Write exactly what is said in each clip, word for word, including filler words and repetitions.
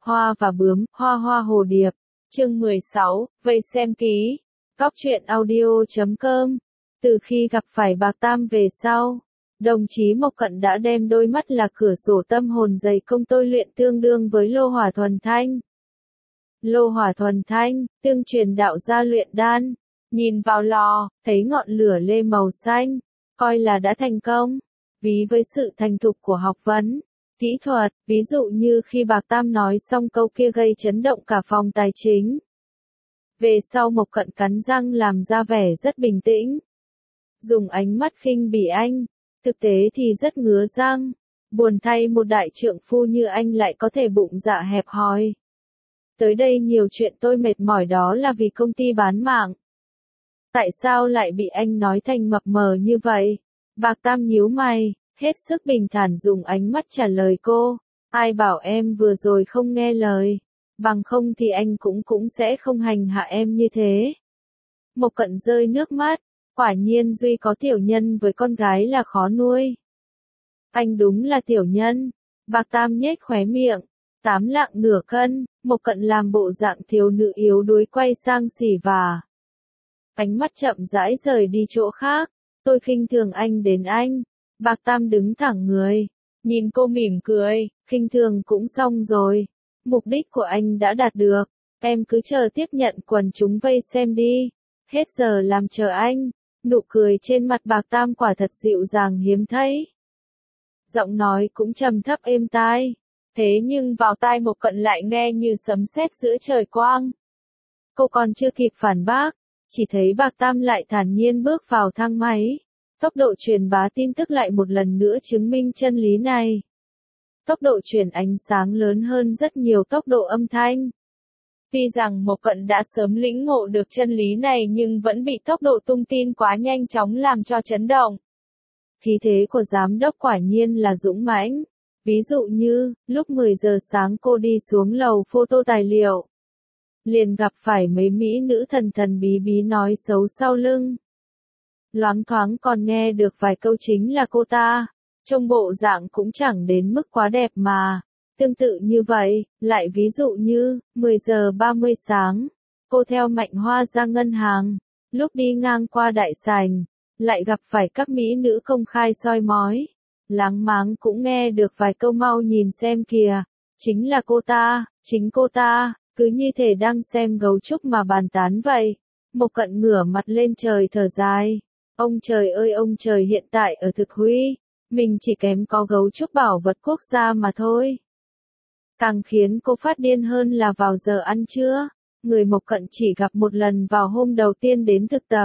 Hoa và bướm, hoa hoa hồ điệp. Chương mười sáu, vây xem ký. Cóc truyện audio chấm com. Từ khi gặp phải Bạc Tam về sau, đồng chí Mộc Cận đã đem đôi mắt là cửa sổ tâm hồn dày công tôi luyện tương đương với lô hỏa thuần thanh. Lô hỏa thuần thanh, tương truyền đạo gia luyện đan, nhìn vào lò, thấy ngọn lửa lê màu xanh, coi là đã thành công. Ví với sự thành thục của học vấn, kỹ thuật, ví dụ như khi Bạc Tam nói xong câu kia gây chấn động cả phòng tài chính. Về sau Mộc Cận cắn răng làm ra vẻ rất bình tĩnh, dùng ánh mắt khinh bỉ anh, thực tế thì rất ngứa răng, buồn thay một đại trượng phu như anh lại có thể bụng dạ hẹp hòi. Tới đây nhiều chuyện tôi mệt mỏi đó là vì công ty bán mạng. Tại sao lại bị anh nói thành mập mờ như vậy? Bạc Tam nhíu mày, hết sức bình thản dùng ánh mắt trả lời cô. Ai bảo em vừa rồi không nghe lời, bằng không thì anh cũng cũng sẽ không hành hạ em như thế. Mộc Cận rơi nước mắt, quả nhiên Duy có tiểu nhân với con gái là khó nuôi. Anh đúng là tiểu nhân. Bạc Tam nhếch khóe miệng, tám lạng nửa cân. Mộc Cận làm bộ dạng thiếu nữ yếu đuối quay sang Sỉ Và. Ánh mắt chậm rãi rời đi chỗ khác. Tôi khinh thường anh đến anh. Bạc Tam đứng thẳng người, nhìn cô mỉm cười, khinh thường cũng xong rồi. Mục đích của anh đã đạt được, em cứ chờ tiếp nhận quần chúng vây xem đi. Hết giờ làm chờ anh. Nụ cười trên mặt Bạc Tam quả thật dịu dàng hiếm thấy. Giọng nói cũng trầm thấp êm tai. Thế nhưng vào tai Mộc Cận lại nghe như sấm sét giữa trời quang. Cô còn chưa kịp phản bác, chỉ thấy Bạc Tam lại thản nhiên bước vào thang máy. Tốc độ truyền bá tin tức lại một lần nữa chứng minh chân lý này. Tốc độ truyền ánh sáng lớn hơn rất nhiều tốc độ âm thanh. Tuy rằng Mộc Cận đã sớm lĩnh ngộ được chân lý này nhưng vẫn bị tốc độ tung tin quá nhanh chóng làm cho chấn động. Khí thế của giám đốc quả nhiên là dũng mãnh. Ví dụ như, lúc mười giờ sáng cô đi xuống lầu photo tài liệu, liền gặp phải mấy mỹ nữ thần thần bí bí nói xấu sau lưng. Loáng thoáng còn nghe được vài câu chính là cô ta, trông bộ dạng cũng chẳng đến mức quá đẹp mà. Tương tự như vậy, lại ví dụ như, mười giờ ba mươi sáng, cô theo Mạnh Hoa ra ngân hàng, lúc đi ngang qua đại sảnh, lại gặp phải các mỹ nữ công khai soi mói. Láng máng cũng nghe được vài câu mau nhìn xem kìa, chính là cô ta, chính cô ta, cứ như thể đang xem gấu trúc mà bàn tán vậy. Mộc Cận ngửa mặt lên trời thở dài. Ông trời ơi ông trời, hiện tại ở Thực Huy, mình chỉ kém có gấu trúc bảo vật quốc gia mà thôi. Càng khiến cô phát điên hơn là vào giờ ăn trưa, người Mộc Cận chỉ gặp một lần vào hôm đầu tiên đến thực tập.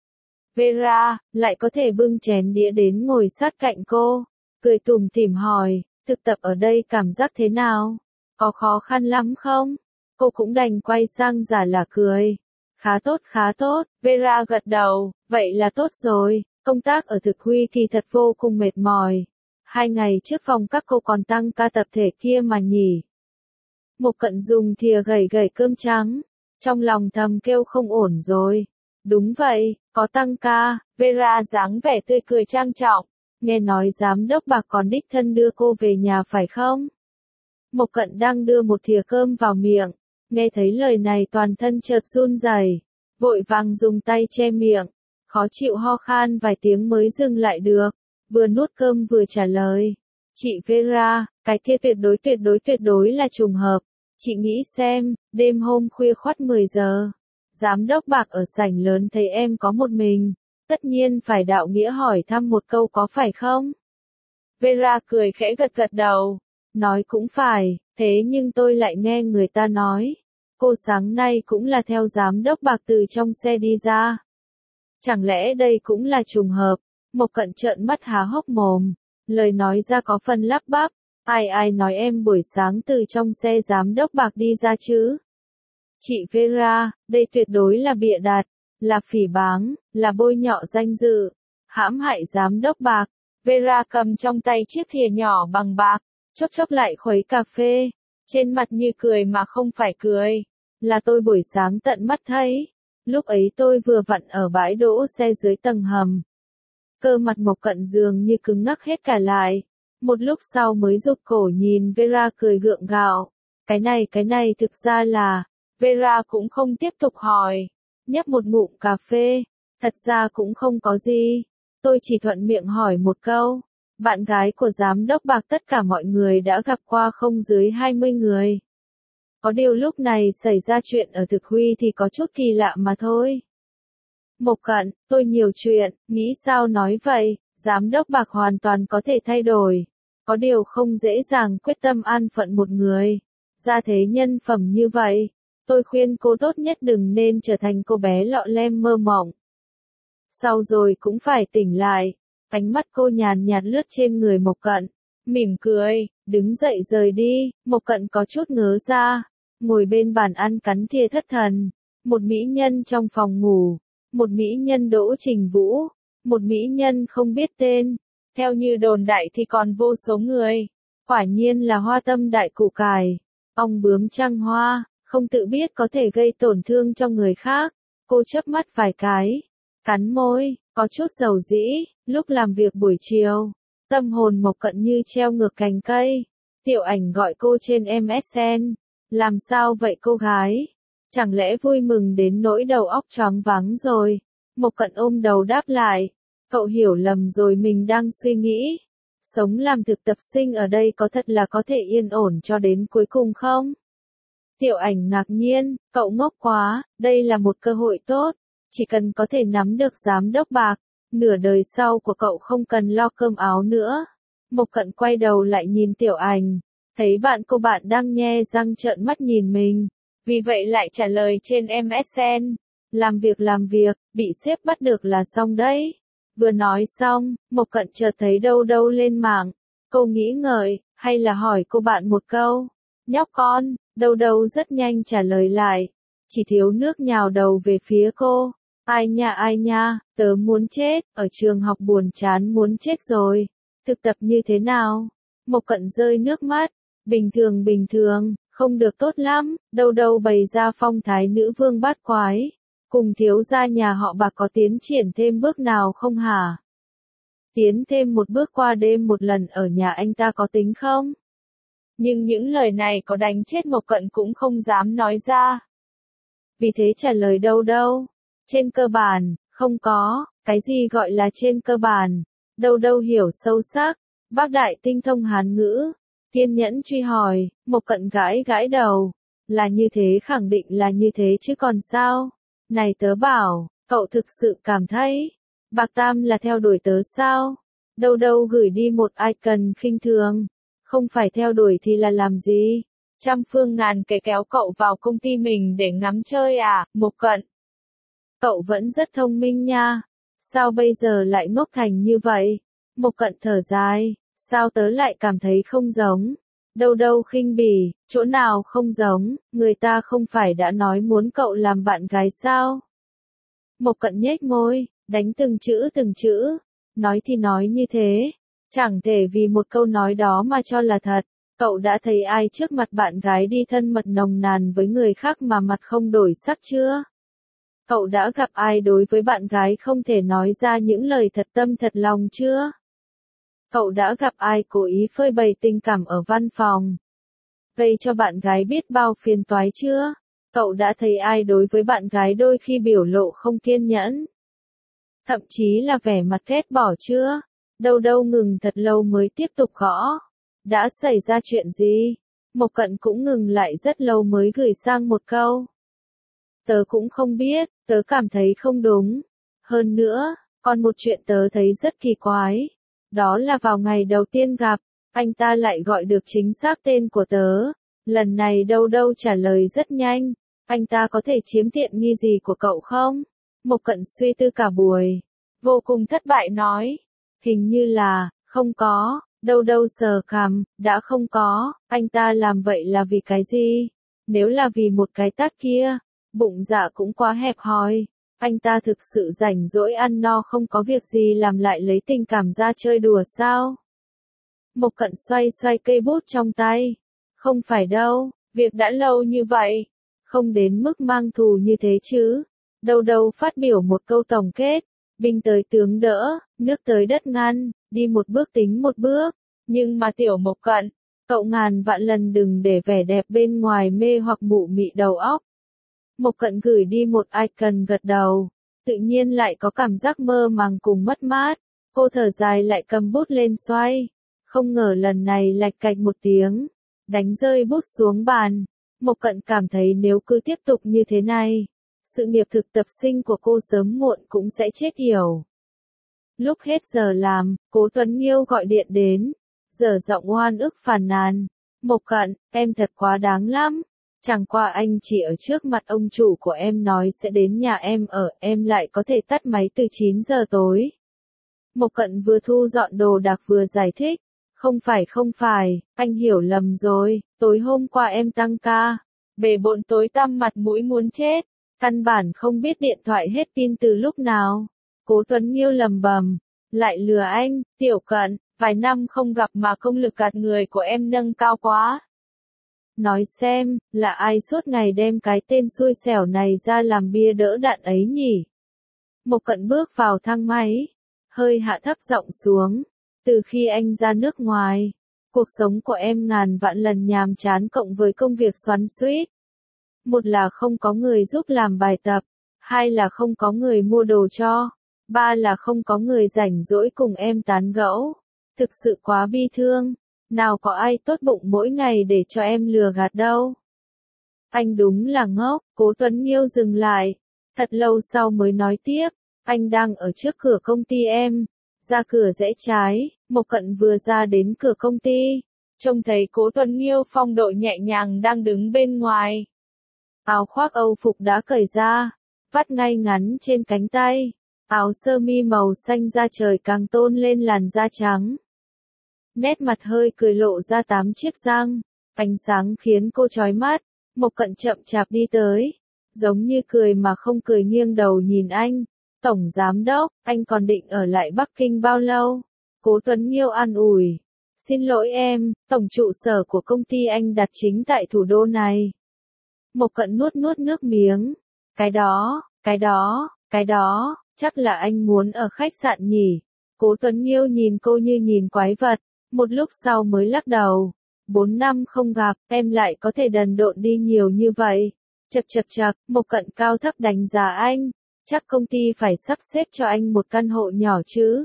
Vera, lại có thể bưng chén đĩa đến ngồi sát cạnh cô, cười tủm tỉm hỏi, thực tập ở đây cảm giác thế nào? Có khó khăn lắm không? Cô cũng đành quay sang giả là cười. Khá tốt khá tốt, Vera gật đầu, vậy là tốt rồi, công tác ở Thực Huy kỳ thật vô cùng mệt mỏi. Hai ngày trước phòng các cô còn tăng ca tập thể kia mà nhỉ. Mộc Cận dùng thìa gẩy gẩy cơm trắng, trong lòng thầm kêu không ổn rồi. Đúng vậy, có tăng ca. Vera dáng vẻ tươi cười trang trọng. Nghe nói giám đốc Bạc còn đích thân đưa cô về nhà phải không? Mộc Cận đang đưa một thìa cơm vào miệng, nghe thấy lời này toàn thân chợt run rẩy, vội vàng dùng tay che miệng, khó chịu ho khan vài tiếng mới dừng lại được, vừa nuốt cơm vừa trả lời. Chị Vera, cái kia tuyệt đối tuyệt đối tuyệt đối là trùng hợp. Chị nghĩ xem, đêm hôm khuya khoắt mười giờ, giám đốc Bạc ở sảnh lớn thấy em có một mình, tất nhiên phải đạo nghĩa hỏi thăm một câu có phải không? Vera cười khẽ gật gật đầu, nói cũng phải, thế nhưng tôi lại nghe người ta nói, cô sáng nay cũng là theo giám đốc Bạc từ trong xe đi ra. Chẳng lẽ đây cũng là trùng hợp? Mộc Cận trợn mắt há hốc mồm, lời nói ra có phần lắp bắp, ai ai nói em buổi sáng từ trong xe giám đốc Bạc đi ra chứ? Chị Vera, đây tuyệt đối là bịa đặt, là phỉ báng, là bôi nhọ danh dự, hãm hại giám đốc Bạc. Vera cầm trong tay chiếc thìa nhỏ bằng bạc, chốc chốc lại khuấy cà phê, trên mặt như cười mà không phải cười. Là tôi buổi sáng tận mắt thấy, lúc ấy tôi vừa vặn ở bãi đỗ xe dưới tầng hầm. Cơ mặt Mộc Cận dường như cứng ngắc hết cả lại, một lúc sau mới rụt cổ nhìn Vera cười gượng gạo. Cái này cái này thực ra là, Vera cũng không tiếp tục hỏi, nhấp một ngụm cà phê, thật ra cũng không có gì, tôi chỉ thuận miệng hỏi một câu, bạn gái của giám đốc Bạc tất cả mọi người đã gặp qua không dưới hai mươi người. Có điều lúc này xảy ra chuyện ở Thực Huy thì có chút kỳ lạ mà thôi. Mộc Cận, tôi nhiều chuyện, nghĩ sao nói vậy, giám đốc Bạc hoàn toàn có thể thay đổi. Có điều không dễ dàng quyết tâm an phận một người. Ra thế nhân phẩm như vậy, tôi khuyên cô tốt nhất đừng nên trở thành cô bé lọ lem mơ mộng. Sau rồi cũng phải tỉnh lại, ánh mắt cô nhàn nhạt lướt trên người Mộc Cận, mỉm cười, đứng dậy rời đi, Mộc Cận có chút ngớ ra, ngồi bên bàn ăn cắn thìa thất thần, một mỹ nhân trong phòng ngủ, một mỹ nhân Đỗ Trình Vũ, một mỹ nhân không biết tên, theo như đồn đại thì còn vô số người, quả nhiên là hoa tâm đại củ cải, ong bướm trăng hoa, không tự biết có thể gây tổn thương cho người khác, cô chớp mắt vài cái, cắn môi, có chút dầu dĩ, lúc làm việc buổi chiều, tâm hồn Mộc Cận như treo ngược cành cây, Tiểu Ảnh gọi cô trên em ét en, làm sao vậy cô gái? Chẳng lẽ vui mừng đến nỗi đầu óc choáng váng rồi? Mộc Cận ôm đầu đáp lại, cậu hiểu lầm rồi, mình đang suy nghĩ. Sống làm thực tập sinh ở đây có thật là có thể yên ổn cho đến cuối cùng không? Tiểu Ảnh ngạc nhiên, cậu ngốc quá, đây là một cơ hội tốt, chỉ cần có thể nắm được giám đốc Bạc, nửa đời sau của cậu không cần lo cơm áo nữa. Mộc Cận quay đầu lại nhìn Tiểu Ảnh, thấy bạn cô bạn đang nhe răng trợn mắt nhìn mình, vì vậy lại trả lời trên em ét en, làm việc làm việc, bị sếp bắt được là xong đấy. Vừa nói xong, Mộc Cận chợt thấy đâu đâu lên mạng, cô nghĩ ngợi, hay là hỏi cô bạn một câu, nhóc con, đâu đâu rất nhanh trả lời lại, chỉ thiếu nước nhào đầu về phía cô, ai nha ai nha, tớ muốn chết, ở trường học buồn chán muốn chết rồi, thực tập như thế nào? Mộc Cận rơi nước mắt, bình thường bình thường, không được tốt lắm, đâu đâu bày ra phong thái nữ vương bát quái, cùng thiếu gia nhà họ Bạc có tiến triển thêm bước nào không hả? Tiến thêm một bước qua đêm một lần ở nhà anh ta có tính không? Nhưng những lời này có đánh chết Mộc Cận cũng không dám nói ra. Vì thế trả lời đâu đâu, trên cơ bản, không có, cái gì gọi là trên cơ bản, đâu đâu hiểu sâu sắc, bác đại tinh thông Hán ngữ, kiên nhẫn truy hỏi, Mộc Cận gãi gãi đầu, là như thế, khẳng định là như thế chứ còn sao? Này tớ bảo, cậu thực sự cảm thấy, Bạc Tam là theo đuổi tớ sao? Đâu đâu gửi đi một icon khinh thường, không phải theo đuổi thì là làm gì? Trăm phương ngàn kế kéo cậu vào công ty mình để ngắm chơi à, Mộc Cận? Cậu vẫn rất thông minh nha, sao bây giờ lại ngốc thành như vậy? Mộc Cận thở dài, sao tớ lại cảm thấy không giống? Đâu đâu khinh bỉ, chỗ nào không giống, người ta không phải đã nói muốn cậu làm bạn gái sao? Mộc Cận nhếch môi, đánh từng chữ từng chữ, nói thì nói như thế, chẳng thể vì một câu nói đó mà cho là thật. Cậu đã thấy ai trước mặt bạn gái đi thân mật nồng nàn với người khác mà mặt không đổi sắc chưa? Cậu đã gặp ai đối với bạn gái không thể nói ra những lời thật tâm thật lòng chưa? Cậu đã gặp ai cố ý phơi bày tình cảm ở văn phòng, gây cho bạn gái biết bao phiền toái chưa? Cậu đã thấy ai đối với bạn gái đôi khi biểu lộ không kiên nhẫn, thậm chí là vẻ mặt ghét bỏ chưa? Đâu đâu ngừng thật lâu mới tiếp tục gõ. Đã xảy ra chuyện gì? Mộc Cận cũng ngừng lại rất lâu mới gửi sang một câu. Tớ cũng không biết, tớ cảm thấy không đúng. Hơn nữa, còn một chuyện tớ thấy rất kỳ quái. Đó là vào ngày đầu tiên gặp, anh ta lại gọi được chính xác tên của tớ. Lần này đâu đâu trả lời rất nhanh. Anh ta có thể chiếm tiện nghi gì của cậu không? Mộc Cận suy tư cả buổi, vô cùng thất bại nói. Hình như là, không có. Đâu đâu sờ cằm, đã không có, anh ta làm vậy là vì cái gì? Nếu là vì một cái tát kia, bụng dạ cũng quá hẹp hòi, anh ta thực sự rảnh rỗi ăn no không có việc gì làm lại lấy tình cảm ra chơi đùa sao? Mộc Cận xoay xoay cây bút trong tay, không phải đâu, việc đã lâu như vậy, không đến mức mang thù như thế chứ. Đâu đâu phát biểu một câu tổng kết, binh tới tướng đỡ, nước tới đất ngăn, đi một bước tính một bước, nhưng mà tiểu Mộc Cận, Cậu ngàn vạn lần đừng để vẻ đẹp bên ngoài mê hoặc mụ mị đầu óc. Mộc Cận gửi đi một icon gật đầu, tự nhiên lại có cảm giác mơ màng cùng mất mát. Cô thở dài lại cầm bút lên xoay, không ngờ lần này lạch cạch một tiếng, đánh rơi bút xuống bàn. Mộc Cận cảm thấy nếu cứ tiếp tục như thế này, sự nghiệp thực tập sinh của cô sớm muộn cũng sẽ chết yểu. Lúc hết giờ làm, Cố Tuấn Nghiêu gọi điện đến, dở giọng oan ức phàn nàn. Mộc Cận, em thật quá đáng lắm. Chẳng qua anh chỉ ở trước mặt ông chủ của em nói sẽ đến nhà em ở, em lại có thể tắt máy từ chín giờ tối. Mộc Cận vừa thu dọn đồ đạc vừa giải thích. Không phải không phải, anh hiểu lầm rồi, tối hôm qua em tăng ca. Bề bộn tối tăm mặt mũi muốn chết, căn bản không biết điện thoại hết pin từ lúc nào. Cố Tuấn Nghiêu lầm bầm, lại lừa anh, Tiểu Cận, vài năm không gặp mà công lực gạt người của em nâng cao quá. Nói xem, là ai suốt ngày đem cái tên xui xẻo này ra làm bia đỡ đạn ấy nhỉ? Mộc Cận bước vào thang máy, hơi hạ thấp giọng xuống. Từ khi anh ra nước ngoài, cuộc sống của em ngàn vạn lần nhàm chán cộng với công việc xoắn xuýt. Một là không có người giúp làm bài tập, hai là không có người mua đồ cho, ba là không có người rảnh rỗi cùng em tán gẫu. Thực sự quá bi thương, nào có ai tốt bụng mỗi ngày để cho em lừa gạt đâu. Anh đúng là ngốc. Cố Tuấn Nghiêu dừng lại, thật lâu sau mới nói tiếp, anh đang ở trước cửa công ty em. Ra cửa rẽ trái, Mộc Cận vừa ra đến cửa công ty, trông thấy Cố Tuấn Nghiêu phong độ nhẹ nhàng đang đứng bên ngoài. Áo khoác Âu phục đã cởi ra, vắt ngay ngắn trên cánh tay, áo sơ mi màu xanh da trời càng tôn lên làn da trắng. Nét mặt hơi cười lộ ra tám chiếc răng, ánh sáng khiến cô chói mắt. Mộc Cận chậm chạp đi tới, giống như cười mà không cười nghiêng đầu nhìn anh. Tổng Giám Đốc, anh còn định ở lại Bắc Kinh bao lâu? Cố Tuấn Nghiêu an ủi. Xin lỗi em, tổng trụ sở của công ty anh đặt chính tại thủ đô này. Mộc Cận nuốt nuốt nước miếng. Cái đó, cái đó, cái đó, chắc là anh muốn ở khách sạn nhỉ? Cố Tuấn Nghiêu nhìn cô như nhìn quái vật, một lúc sau mới lắc đầu. Bốn năm không gặp, em lại có thể đần độn đi nhiều như vậy. Chậc chậc chậc, Mộc Cận cao thấp đánh giá anh. Chắc công ty phải sắp xếp cho anh một căn hộ nhỏ chứ.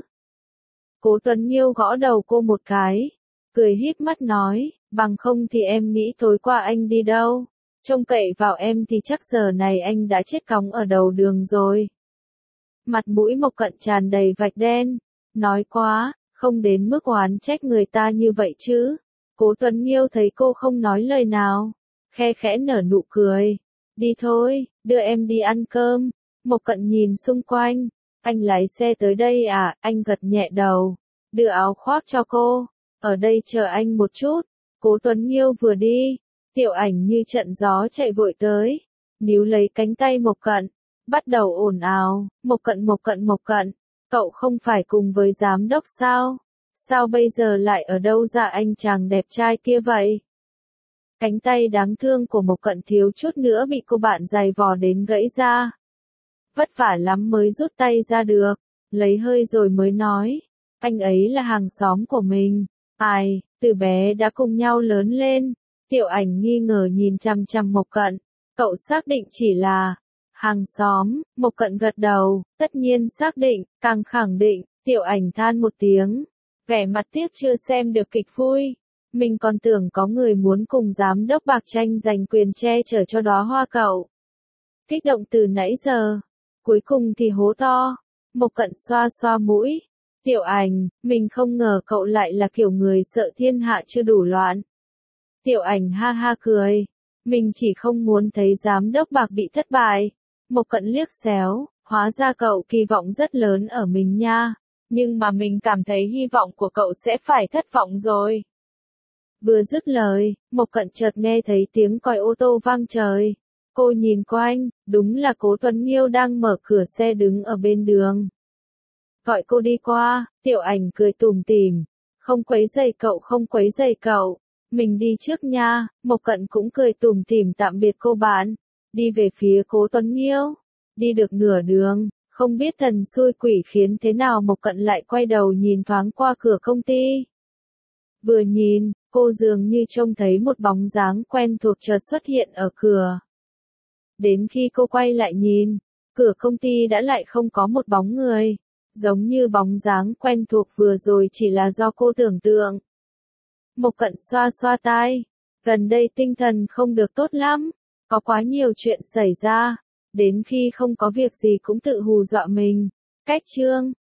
Cố Tuấn Nghiêu gõ đầu cô một cái, cười híp mắt nói, bằng không thì em nghĩ tối qua anh đi đâu. Trông cậy vào em thì chắc giờ này anh đã chết cóng ở đầu đường rồi. Mặt mũi Mộc Cận tràn đầy vạch đen, nói quá, không đến mức oán trách người ta như vậy chứ. Cố Tuấn Nghiêu thấy cô không nói lời nào, khe khẽ nở nụ cười. Đi thôi, đưa em đi ăn cơm. Mộc Cận nhìn xung quanh, anh lái xe tới đây à? Anh gật nhẹ đầu, đưa áo khoác cho cô, ở đây chờ anh một chút. Cố Tuấn Nghiêu vừa đi, Tiểu Ảnh như trận gió chạy vội tới, níu lấy cánh tay Mộc Cận, bắt đầu ồn ào. Mộc Cận Mộc Cận Mộc Cận, cậu không phải cùng với giám đốc sao? Sao bây giờ lại ở đâu ra anh chàng đẹp trai kia vậy? Cánh tay đáng thương của Mộc Cận thiếu chút nữa bị cô bạn giày vò đến gãy ra. Vất vả lắm mới rút tay ra được, lấy hơi rồi mới nói, anh ấy là hàng xóm của mình. Ai, từ bé đã cùng nhau lớn lên. Tiểu Ảnh nghi ngờ nhìn chằm chằm Mộc Cận, cậu xác định chỉ là hàng xóm? Mộc Cận gật đầu, tất nhiên xác định, càng khẳng định. Tiểu Ảnh than một tiếng, vẻ mặt tiếc chưa xem được kịch vui. Mình còn tưởng có người muốn cùng giám đốc bạc tranh giành quyền che chở cho đóa hoa cậu. Kích động từ nãy giờ, cuối cùng thì hố to. Mộc Cận xoa xoa mũi. Tiểu Ảnh, mình không ngờ cậu lại là kiểu người sợ thiên hạ chưa đủ loạn. Tiểu Ảnh ha ha cười. Mình chỉ không muốn thấy giám đốc bạc bị thất bại. Mộc Cận liếc xéo, hóa ra cậu kỳ vọng rất lớn ở mình nha. Nhưng mà mình cảm thấy hy vọng của cậu sẽ phải thất vọng rồi. Vừa dứt lời, Mộc Cận chợt nghe thấy tiếng còi ô tô vang trời. Cô nhìn quanh, đúng là Cố Tuấn Nghiêu đang mở cửa xe đứng ở bên đường. Gọi cô đi qua. Tiểu Ảnh cười tủm tỉm. Không quấy rầy cậu, không quấy rầy cậu. Mình đi trước nha. Mộc Cận cũng cười tủm tỉm tạm biệt cô bạn. Đi về phía Cố Tuấn Nghiêu. Đi được nửa đường, không biết thần xui quỷ khiến thế nào Mộc Cận lại quay đầu nhìn thoáng qua cửa công ty. Vừa nhìn, cô dường như trông thấy một bóng dáng quen thuộc chợt xuất hiện ở cửa. Đến khi cô quay lại nhìn, cửa công ty đã lại không có một bóng người, giống như bóng dáng quen thuộc vừa rồi chỉ là do cô tưởng tượng. Mộc Cận xoa xoa tai, gần đây tinh thần không được tốt lắm, có quá nhiều chuyện xảy ra, đến khi không có việc gì cũng tự hù dọa mình. Cách chương